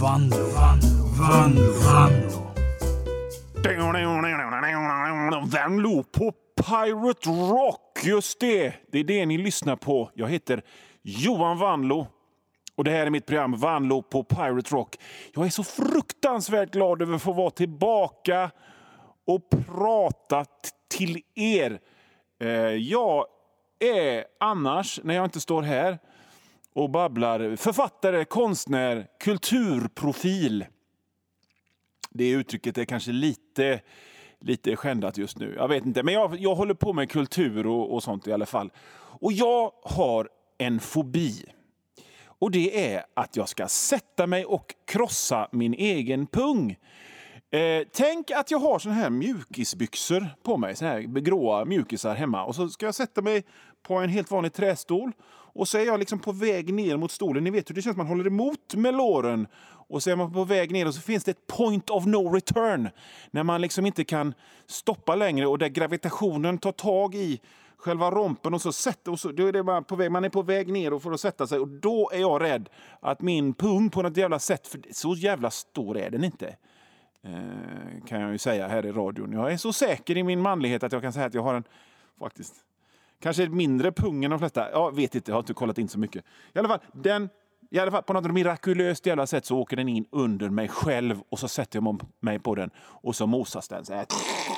Vanlo på Pirate Rock. Just det. Det är det ni lyssnar på. Jag heter Johan Vanlo. Och det här är mitt program Vanlo på Pirate Rock. Jag är så fruktansvärt glad över att få vara tillbaka och prata till er. Jag är annars, när jag inte står här och babblar, författare, konstnär, kulturprofil. Det uttrycket är kanske lite skändat just nu. Jag vet inte, men jag håller på med kultur och sånt i alla fall. Och jag har en fobi. Och det är att jag ska sätta mig och krossa min egen pung. Tänk att jag har såna här mjukisbyxor på mig. Såna här gråa mjukisar hemma. Och så ska jag sätta mig på en helt vanlig trästol. Och så är jag liksom på väg ner mot stolen. Ni vet hur det känns, man håller emot med låren. Och så är man på väg ner och så finns det ett point of no return. När man liksom inte kan stoppa längre och där gravitationen tar tag i själva rompen och så då är det bara på väg, man är på väg ner och får att sätta sig. Och då är jag rädd att min pung på något jävla sätt, för så jävla stor är den inte. Kan jag ju säga här i radion. Jag är så säker i min manlighet att jag kan säga att jag har en faktiskt kanske mindre pung än de flesta. Jag vet inte, jag har inte kollat in så mycket. I alla fall på något mirakulöst jävla sätt så åker den in under mig själv och så sätter jag mig på den och så mosas den så här.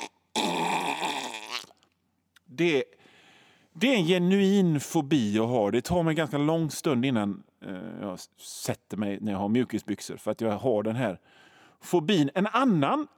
Det är en genuin fobi jag har. Det tar mig en ganska lång stund innan jag sätter mig när jag har mjukisbyxor. För att jag har den här fobin. En annan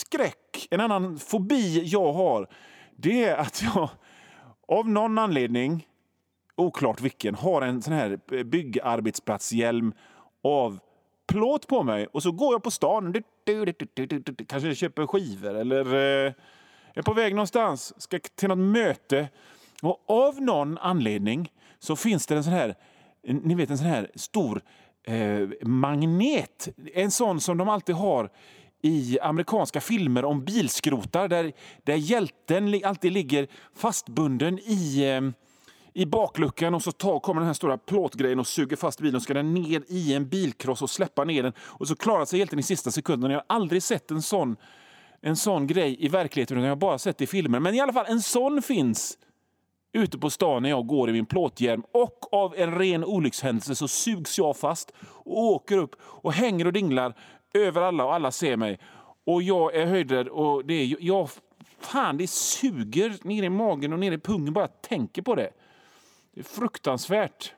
fobi jag har, det är att jag av någon anledning, oklart vilken, har en sån här byggarbetsplatshjälm av plåt på mig. Och så går jag på stan, kanske köper skivor eller är på väg någonstans, ska till något möte. Och av någon anledning så finns det en sån här, ni vet, en sån här stor magnet. En sån som de alltid har i amerikanska filmer om bilskrotar där hjälten alltid ligger fastbunden i bakluckan och så kommer den här stora plåtgrejen och suger fast bilen och ska den ner i en bilkross och släppa ner den. Och så klarar sig hjälten i sista sekunden. Jag har aldrig sett en sån grej i verkligheten, utan jag har bara sett det i filmer. Men i alla fall, en sån finns ute på stan när jag går i min plåthjälm. Och av en ren olyckshändelse så sugs jag fast och åker upp och hänger och dinglar över alla och alla ser mig. Och jag är höjdrädd och det suger ner i magen och ner i pungen bara tänker på det. Det är fruktansvärt.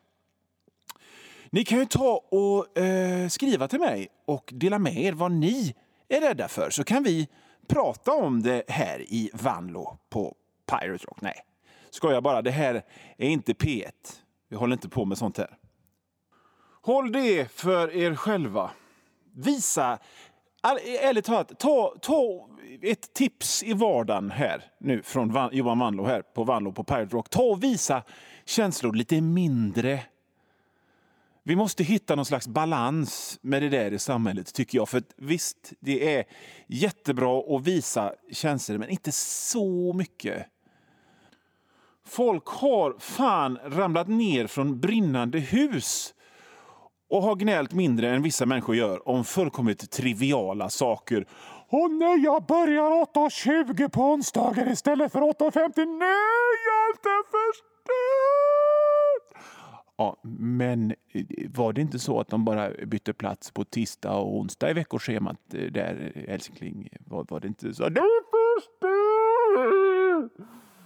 Ni kan ju ta och skriva till mig och dela med er vad ni är rädda för. Så kan vi prata om det här i Vanlo på Pirate Rock. Nej, ska jag bara. Det här är inte P1. Vi håller inte på med sånt här. Håll det för er själva. Visa, ärligt talat, ta ett tips i vardagen här nu från Johan Vanlo här på Vanlo på Pirate Rock. Ta och visa känslor lite mindre. Vi måste hitta någon slags balans med det där i samhället, tycker jag. För att, visst, det är jättebra att visa känslor, men inte så mycket. Folk har fan ramlat ner från brinnande hus och har gnällt mindre än vissa människor gör om fullkomligt triviala saker. Och nej, jag börjar 8:20 på onsdagar istället för 8:50. Nej, allt är förstört! Ja, men var det inte så att de bara bytte plats på tisdag och onsdag i veckoschemat där, älskling? Var det inte så? Det är förstört!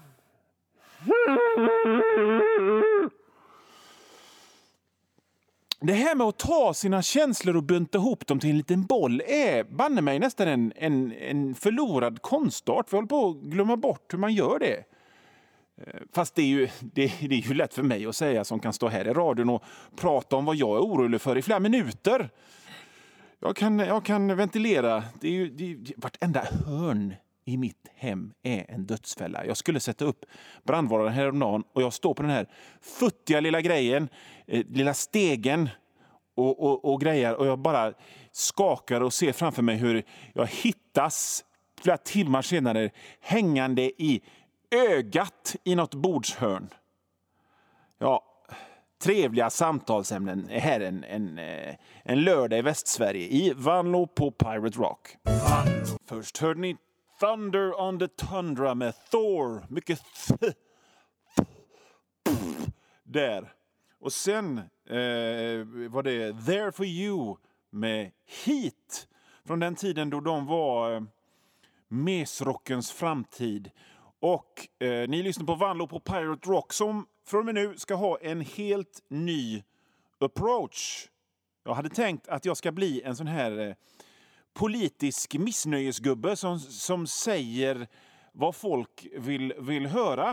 Det här med att ta sina känslor och bunta ihop dem till en liten boll är banne mig nästan en förlorad konstart. Vi håller på att glömma bort hur man gör det. Fast det är ju lätt för mig att säga som kan stå här i radion och prata om vad jag är orolig för i flera minuter. Jag kan ventilera. Vartenda hörn i mitt hem är en dödsfälla. Jag skulle sätta upp brandvarnaren häromdagen och jag står på den här futtiga lilla grejen, lilla stegen och grejer, och jag bara skakar och ser framför mig hur jag hittas flera timmar senare hängande i ögat i något bordshörn. Ja, trevliga samtalsämnen här en lördag i Västsverige i Vanlo på Pirate Rock. Först hörde ni Thunder on the Tundra med Thor. Mycket där. Och sen var det There for you med Heat. Från den tiden då de var mesrockens framtid. Och ni lyssnar på Vanlo på Pirate Rock som från och med nu ska ha en helt ny approach. Jag hade tänkt att jag ska bli en sån här politisk missnöjesgubbe som säger vad folk vill höra.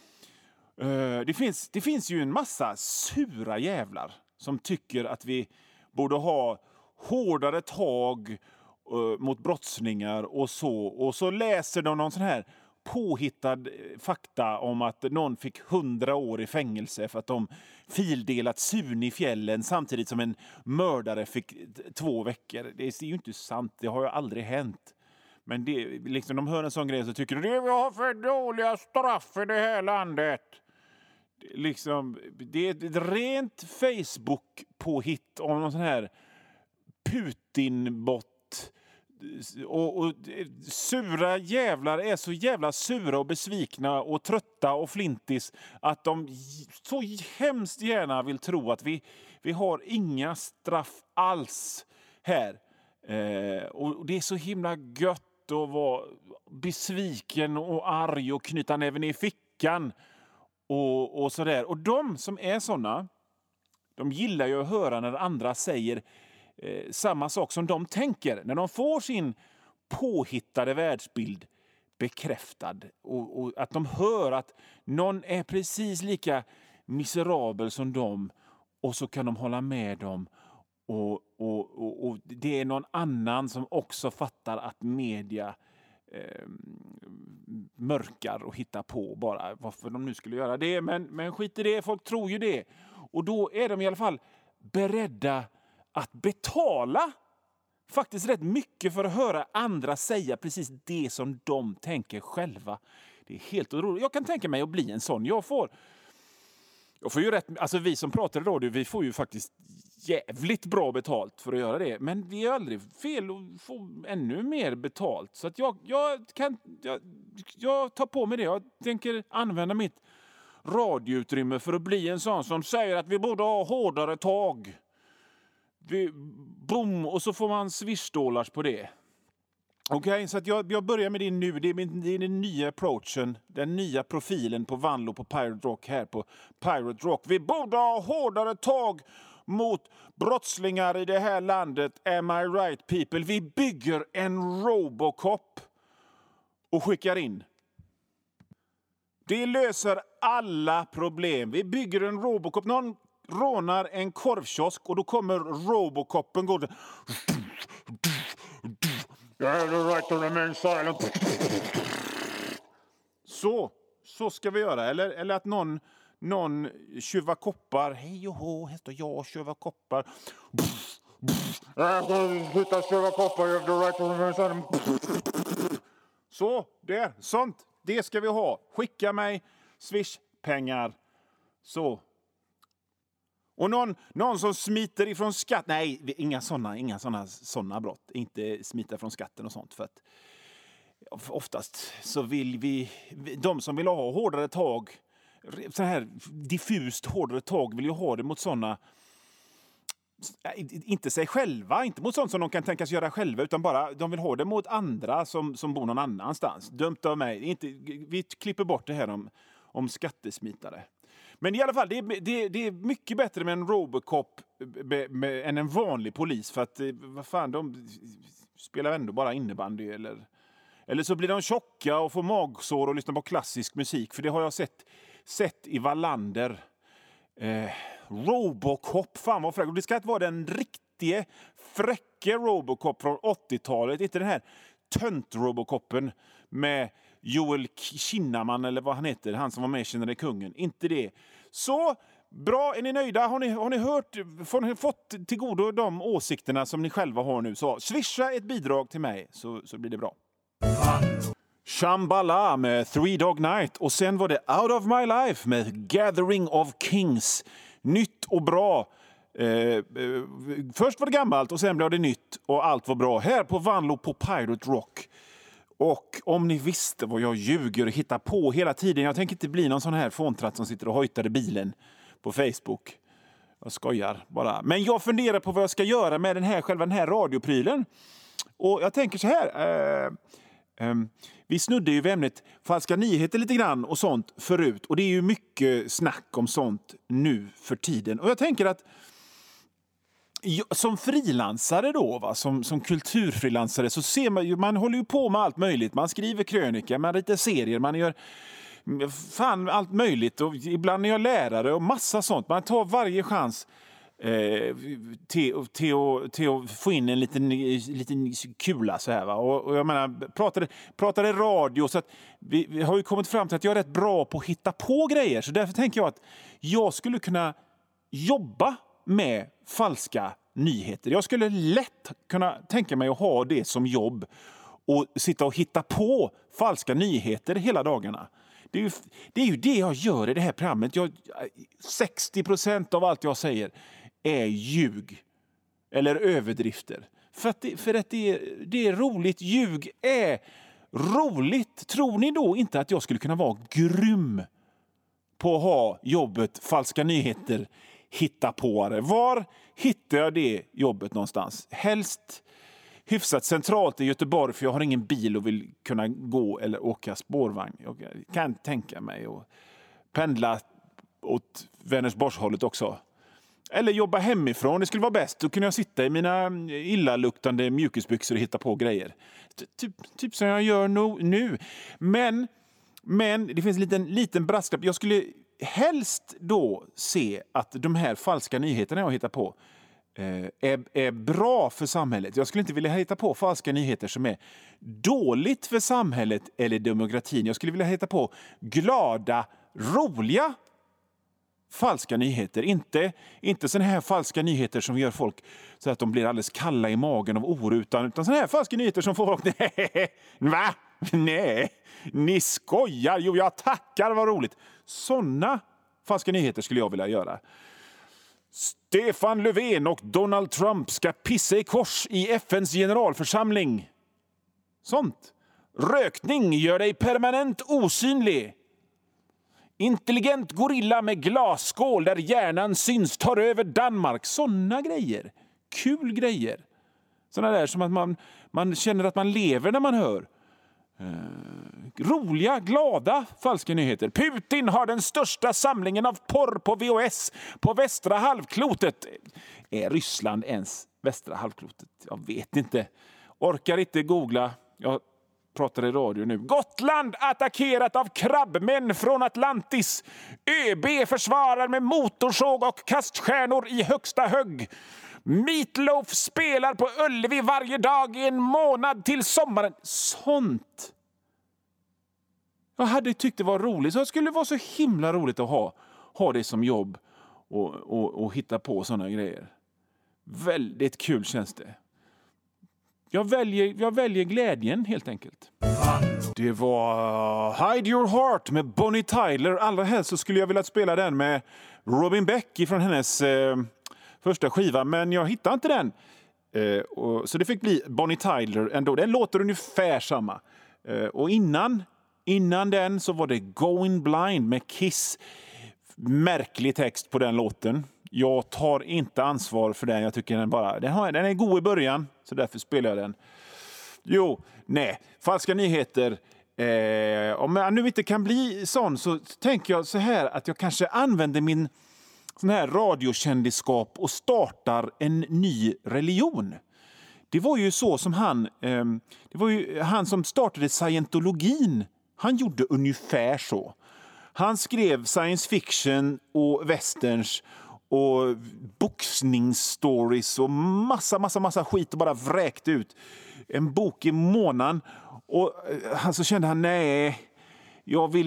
Det finns ju en massa sura jävlar som tycker att vi borde ha hårdare tag mot brottslingar och så läser de någon sån här påhittad fakta om att någon fick 100 år i fängelse för att de fildelat sun i fjällen samtidigt som en mördare fick 2 veckor. Det är ju inte sant, det har ju aldrig hänt. Men det, liksom, de hör en sån grej så tycker de vi har för dåliga straff i det här landet. Det är ett rent Facebook-påhitt om någon sån här Putin-bot. Och sura jävlar är så jävla sura och besvikna och trötta och flintis att de så hemskt gärna vill tro att vi har inga straff alls här. Och det är så himla gött att vara besviken och arg och knyta näven i fickan och sådär. Och de som är såna, de gillar ju att höra när andra säger samma sak som de tänker. När de får sin påhittade världsbild bekräftad och att de hör att någon är precis lika miserabel som dem och så kan de hålla med dem och det är någon annan som också fattar att media mörkar och hittar på bara varför de nu skulle göra det. Men skit i det, folk tror ju det. Och då är de i alla fall beredda att betala faktiskt rätt mycket för att höra andra säga precis det som de tänker själva. Det är helt otroligt. Jag kan tänka mig att bli en sån. Jag får ju rätt, alltså vi som pratar i radio, vi får ju faktiskt jävligt bra betalt för att göra det. Men det är aldrig fel att få ännu mer betalt. Så att jag tar på mig det. Jag tänker använda mitt radioutrymme för att bli en sån som säger att vi borde ha hårdare tag. Boom, och så får man swishdollars på det. Okej, så att jag börjar med det nu. Det är den nya approachen, den nya profilen på Vanlo på Pirate Rock här på Pirate Rock. Vi borde ha hårdare tag mot brottslingar i det här landet. Am I right people? Vi bygger en Robocop och skickar in. Det löser alla problem. Vi bygger en Robocop. Någon rånar en korvkiosk och då kommer Robocopen gå. You have the right to remain silent. Så ska vi göra. Eller att någon tjuvar koppar. Hej och hå, här står jag tjuvar koppar. Sluta tjuva koppar, you have the right to remain silent. Så, där, sånt. Det ska vi ha. Skicka mig Swish-pengar. Så. Och någon som smiter ifrån skatt. Nej, inga såna brott. Inte smita från skatten och sånt. För att oftast så vill de som vill ha hårdare tag, så här diffust hårdare tag, vill ju ha det mot såna, inte sig själva, inte mot sånt som de kan tänkas göra själva, utan bara de vill ha det mot andra som bor någon annanstans. Dumt av mig. Vi klipper bort det här om skattesmitare. Men i alla fall, det är mycket bättre med en Robocop än en vanlig polis. För att, vad fan, de spelar ändå bara innebandy. Eller så blir de tjocka och får magsår och lyssnar på klassisk musik. För det har jag sett i Wallander. Robocop, fan vad fräck. Och det ska inte vara den riktiga fräcke Robocop från 80-talet. Inte den här tönt-Robocopen med Joel Kinnaman eller vad han heter, han som var med i Känner kungen. Inte det. Så, bra, är ni nöjda? Har ni fått till godo de åsikterna som ni själva har nu? Så swisha ett bidrag till mig så blir det bra. Shambhala med Three Dog Night och sen var det Out of My Life med Gathering of Kings. nytt och bra. Först var det gammalt och sen blev det nytt och allt var bra. Här på Vanlo på Pirate Rock. Och om ni visste vad jag ljuger och hittar på hela tiden. Jag tänker inte bli någon sån här fåntratt som sitter och hojtar i bilen på Facebook. Jag skojar bara. Men jag funderar på vad jag ska göra med själva den här radioprylen. Och jag tänker så här. Vi snudde ju vid ämnet falska nyheter lite grann och sånt förut. Och det är ju mycket snack om sånt nu för tiden. Och jag tänker att som frilansare då, som kulturfrilansare, så ser man håller ju på med allt möjligt. Man skriver krönika, man ritar serier, man gör allt möjligt. Och ibland är jag lärare och massa sånt. Man tar varje chans till att få in en liten kula så här, va? Och jag menar, pratade radio, så att vi har ju kommit fram till att jag är rätt bra på att hitta på grejer. Så därför tänker jag att jag skulle kunna jobba med falska nyheter. Jag skulle lätt kunna tänka mig att ha det som jobb och sitta och hitta på falska nyheter hela dagarna. Det är ju det jag gör i det här programmet. 60% av allt jag säger är ljug eller överdrifter. För att det är roligt. Ljug är roligt. Tror ni då inte att jag skulle kunna vara grym på att ha jobbet falska nyheter, hitta på det? Var hittar jag det jobbet någonstans? Helst hyfsat centralt i Göteborg, för jag har ingen bil och vill kunna gå eller åka spårvagn. Jag kan tänka mig att pendla åt Vänersborgshållet också. Eller jobba hemifrån, det skulle vara bäst. Då kunde jag sitta i mina illaluktande mjukisbyxor och hitta på grejer. Typ som jag gör nu. Men det finns en liten brasklapp. Jag skulle helst då se att de här falska nyheterna jag hittar på är bra för samhället. Jag skulle inte vilja hitta på falska nyheter som är dåligt för samhället eller demokratin. Jag skulle vilja hitta på glada, roliga falska nyheter. Inte såna här falska nyheter som gör folk så att de blir alldeles kalla i magen av oro, utan såna här falska nyheter som får folk va? Nej, ni skojar. Jo, jag tackar, vad roligt. Såna falska nyheter skulle jag vilja göra. Stefan Löfven och Donald Trump ska pissa i kors i FNs generalförsamling. Sånt. Rökning gör dig permanent osynlig. Intelligent gorilla med glasskål där hjärnan syns tar över Danmark. Såna grejer. Kul grejer. Såna där som att man känner att man lever när man hör. Roliga, glada falska nyheter. Putin har den största samlingen av porr på VHS på västra halvklotet. Är Ryssland ens västra halvklotet? Jag vet inte. Orkar inte googla. Jag pratar i radio nu. Gotland attackerat av krabbmän från Atlantis. ÖB försvarar med motorsåg och kaststjärnor i högsta högg. Meatloaf spelar på Ullevi varje dag i en månad till sommaren. Sånt. Jag hade tyckt det var roligt. Så det skulle vara så himla roligt att ha det som jobb och hitta på såna grejer. Väldigt kul känns det. Jag väljer glädjen helt enkelt. Det var Hide Your Heart med Bonnie Tyler. Allra helst så skulle jag vilja spela den med Robin Beck från hennes första skiva, men jag hittade inte den. Så det fick bli Bonnie Tyler ändå. Den låter ungefär samma. Och innan den så var det Going Blind med Kiss. Märklig text på den låten. Jag tar inte ansvar för den. Jag tycker den är god i början, så därför spelar jag den. Falska nyheter. Om jag nu inte kan bli sån, så tänker jag så här att jag kanske använder min sån här radiokändisskap och startar en ny religion. Det var ju så som han som startade scientologin. Han gjorde ungefär så. Han skrev science fiction och westerns och boxningsstories och massa skit och bara vräkte ut en bok i månaden. Och så kände han, nej, jag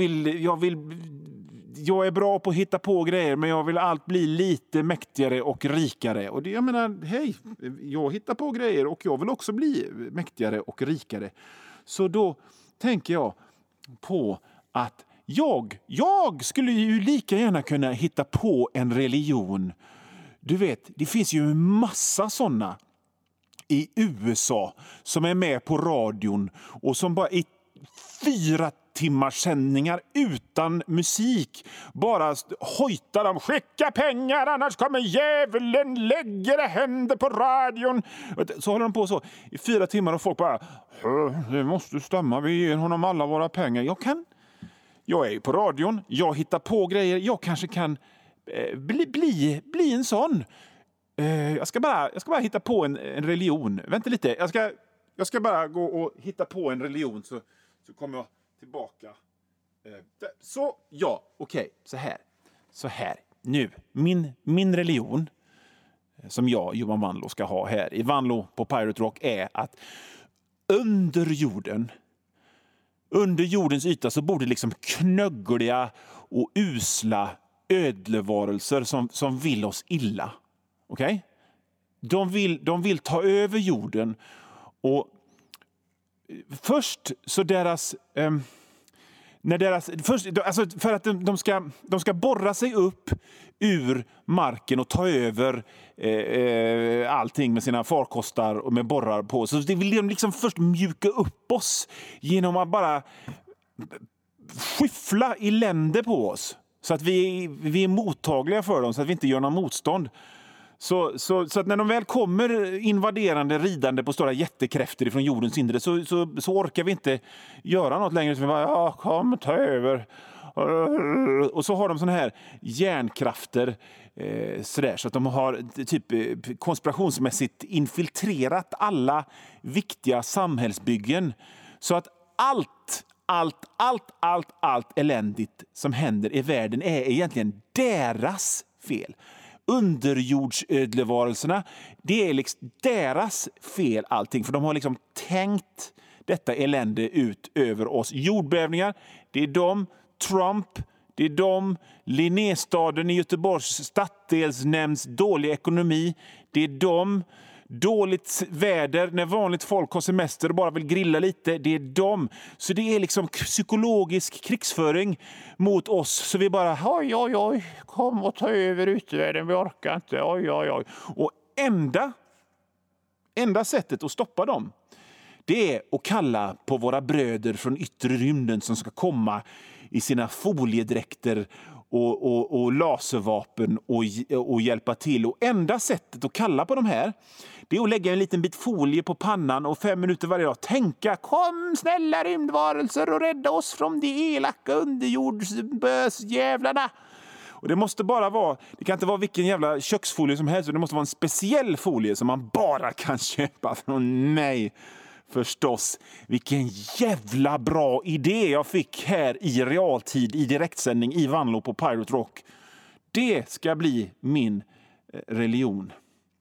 är bra på att hitta på grejer, men jag vill allt bli lite mäktigare och rikare. Och jag menar, hej, jag hittar på grejer och jag vill också bli mäktigare och rikare. Så då tänker jag på att Jag skulle ju lika gärna kunna hitta på en religion. Du vet, det finns ju en massa sådana i USA som är med på radion och som bara i 4 timmars sändningar utan musik bara hojtar de: skicka pengar annars kommer djävulen, lägger händer på radion. Så håller de på så i 4 timmar och folk bara: det måste stämma, vi ger honom alla våra pengar. Jag är ju på radion, jag hittar på grejer, jag kanske kan bli en sån. Jag ska bara hitta på en religion. Vänta lite, jag ska bara gå och hitta på en religion så kommer jag tillbaka. Så, ja, okej, så här. Nu, min religion som jag, Johan Vanlo, ska ha här i Vanlo på Pirate Rock är att under jordens yta så bor det liksom knöggliga och usla ödlevarelser som vill oss illa. Okej? De vill ta över jorden och först så för att de ska borra sig upp ur marken och ta över allting med sina farkostar och med borrar på. Så det vill de liksom först mjuka upp oss genom att bara skyffla i länder på oss. Så att vi är mottagliga för dem, så att vi inte gör någon motstånd. Så att när de väl kommer invaderande, ridande på stora jättekräftor från jordens inre så orkar vi inte göra något längre. Så vi bara, kom, ta över. Och så har de såna här hjärnkrafter sådär, så att de har typ konspirationsmässigt infiltrerat alla viktiga samhällsbyggen. Så att allt eländigt som händer i världen är egentligen deras fel. Underjordsödlevarelserna, det är liksom deras fel allting, för de har liksom tänkt detta elände ut över oss. Jordbävningar, det är de. Trump, det är de. Linnéstaden i Göteborgs stadsdelsnämnds dålig ekonomi, det är de. Dåligt väder när vanligt folk har semester och bara vill grilla lite, det är de. Så det är liksom psykologisk krigsföring mot oss. Så vi bara, oj, kom och ta över utvärlden, vi orkar inte, oj. Och enda sättet att stoppa dem, det är att kalla på våra bröder från yttre rymden som ska komma i sina foliedräkter och laservapen och hjälpa till. Och enda sättet att kalla på de här, det är att lägga en liten bit folie på pannan och 5 minuter varje dag tänka: kom snälla rymdvarelser och rädda oss från de elaka underjordsbösjävlarna. Och det måste bara vara, det kan inte vara vilken jävla köksfolie som helst, det måste vara en speciell folie som man bara kan köpa från mig. Förstås, vilken jävla bra idé jag fick här i realtid i direktsändning i Vanlo på Pirate Rock. Det ska bli min religion.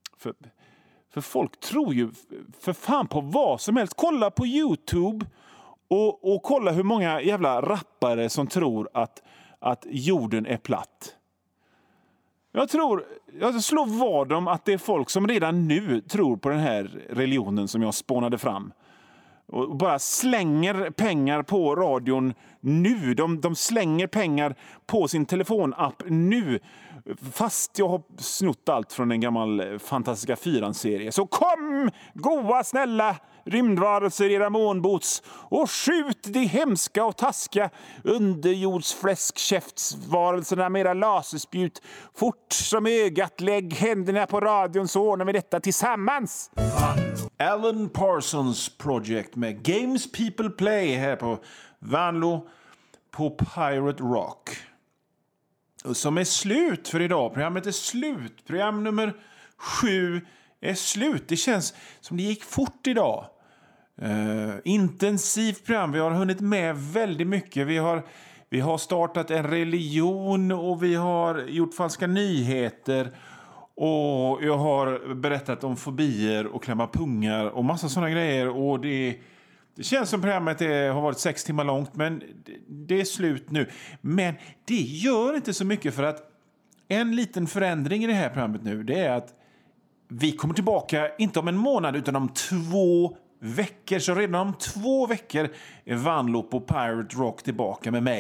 För folk tror ju för fan på vad som helst. Kolla på YouTube och kolla hur många jävla rappare som tror att jorden är platt. Jag slår vad om att det är folk som redan nu tror på den här religionen som jag spånade fram. Och bara slänger pengar på radion nu. De slänger pengar på sin telefonapp nu. Fast jag har snott allt från en gammal Fantastiska 4-serie. Så kom, goa, snälla rymdvarelser i era månbots och skjut de hemska och taskiga underjordsfläskkäftsvarelserna med era laserspjut. Fort som ögat, lägg händerna på radion så ordnar vi detta tillsammans. Alan Parsons Project med Games People Play här på Vanlo på Pirate Rock. Som är slut för idag. Programmet är slut. Program nummer 7 är slut. Det känns som det gick fort idag. Intensivt program. Vi har hunnit med väldigt mycket. Vi har startat en religion och vi har gjort falska nyheter. Och jag har berättat om fobier och klämma pungar och massa sådana grejer. Och det känns som programmet har varit 6 timmar långt, men det är slut nu. Men det gör inte så mycket, för att en liten förändring i det här programmet nu, det är att vi kommer tillbaka inte om en månad utan om 2 veckor. Så redan om 2 veckor är Vanlo på Pirate Rock tillbaka med mig,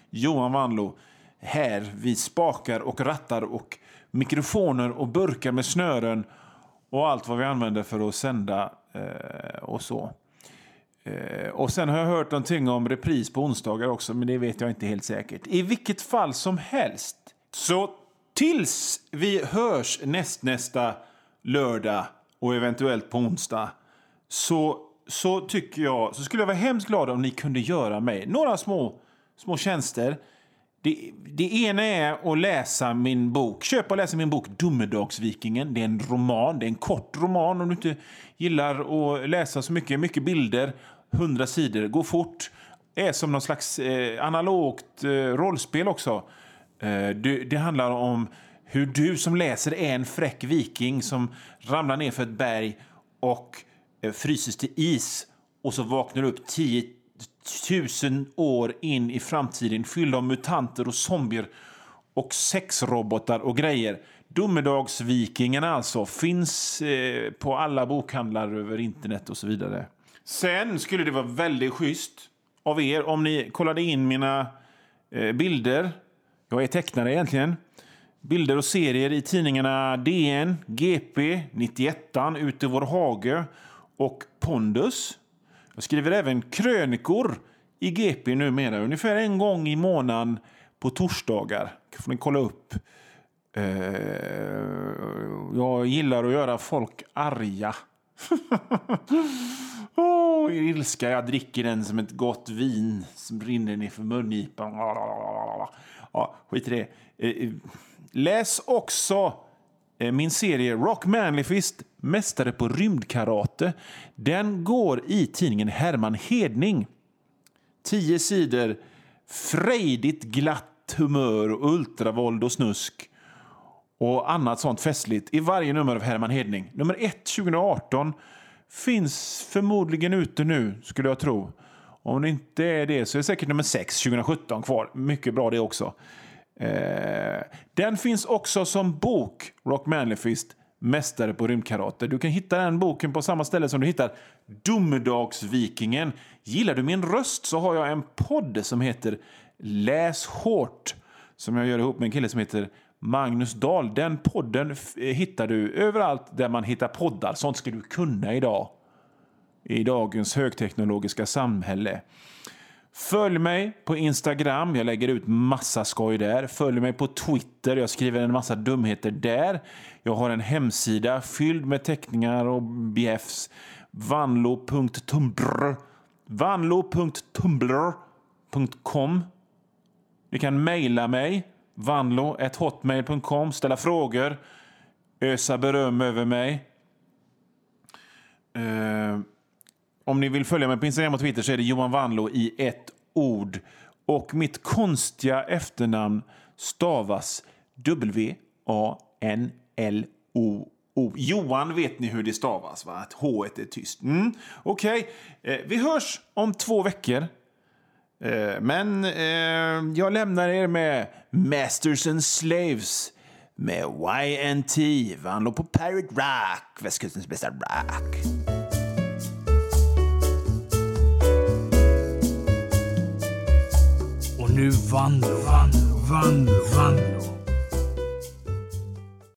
Johan Vanlo. Här vi spakar och rattar och mikrofoner och burkar med snören och allt vad vi använder för att sända och så. Och sen har jag hört någonting om repris på onsdagar också, men det vet jag inte helt säkert. I vilket fall som helst. Så tills vi hörs nästa lördag och eventuellt på onsdag så tycker jag, så skulle jag vara hemskt glad om ni kunde göra mig några små tjänster. Det ena är att läsa min bok. Köpa och läsa min bok Domedagsvikingen. Det är en roman, det är en kort roman om du inte gillar att läsa så mycket bilder, 100 sidor, gå fort. Är som någon slags analogt rollspel också. Det handlar om hur du som läser är en fräck viking som ramlar ner för ett berg och fryses till is och så vaknar upp 10 000 år in i framtiden fylld av mutanter och zombier och sexrobotar och grejer. Domedagsvikingen alltså finns på alla bokhandlar över internet och så vidare. Sen skulle det vara väldigt schysst av er om ni kollade in mina bilder. Jag är tecknare egentligen. Bilder och serier i tidningarna DN, GP, 91an, Ute i vår hage och Pondus. Jag skriver även krönikor i GP numera, ungefär en gång i månaden på torsdagar. Får ni kolla upp. Jag gillar att göra folk arga. Ilska, jag dricker den som ett gott vin som rinner ner för mungipan. Ja, skit i det. Läs också min serie Rock Manly Fist, mästare på rymdkarate. Den går i tidningen Herman Hedning. 10 sidor, frejdigt glatt humör och ultravåld och snusk och annat sånt festligt i varje nummer av Herman Hedning. Nummer 1 2018 finns förmodligen ute nu, skulle jag tro. Om det inte är det så är det säkert nummer 6 2017 kvar. Mycket bra det också. Den finns också som bok, Rock Manly Fist, mästare på rymdkarate. Du kan hitta den boken på samma ställe som du hittar Domedagsvikingen. Gillar du min röst så har jag en podd som heter Läs hårt, som jag gör ihop med en kille som heter Magnus Dahl. Den podden hittar du överallt där man hittar poddar. Sånt ska du kunna idag. I dagens högteknologiska samhälle. Följ mig på Instagram. Jag lägger ut massa skoj där. Följ mig på Twitter. Jag skriver en massa dumheter där. Jag har en hemsida fylld med teckningar och bjäfs. vanlo.tumblr.com. Ni kan mejla mig. vanlo@hotmail.com. Ställa frågor. Ösa beröm över mig. Om ni vill följa mig på Instagram och Twitter så är det Johan Vanlo i ett ord. Och mitt konstiga efternamn stavas W-A-N-L-O-O. Johan vet ni hur det stavas, va? Att H-et är tyst. Okej. Vi hörs om 2 veckor. Men jag lämnar er med Masters and Slaves med YNT. Vanlo på Pirate Rock. Västkustens bästa rock. Nu Vanlo.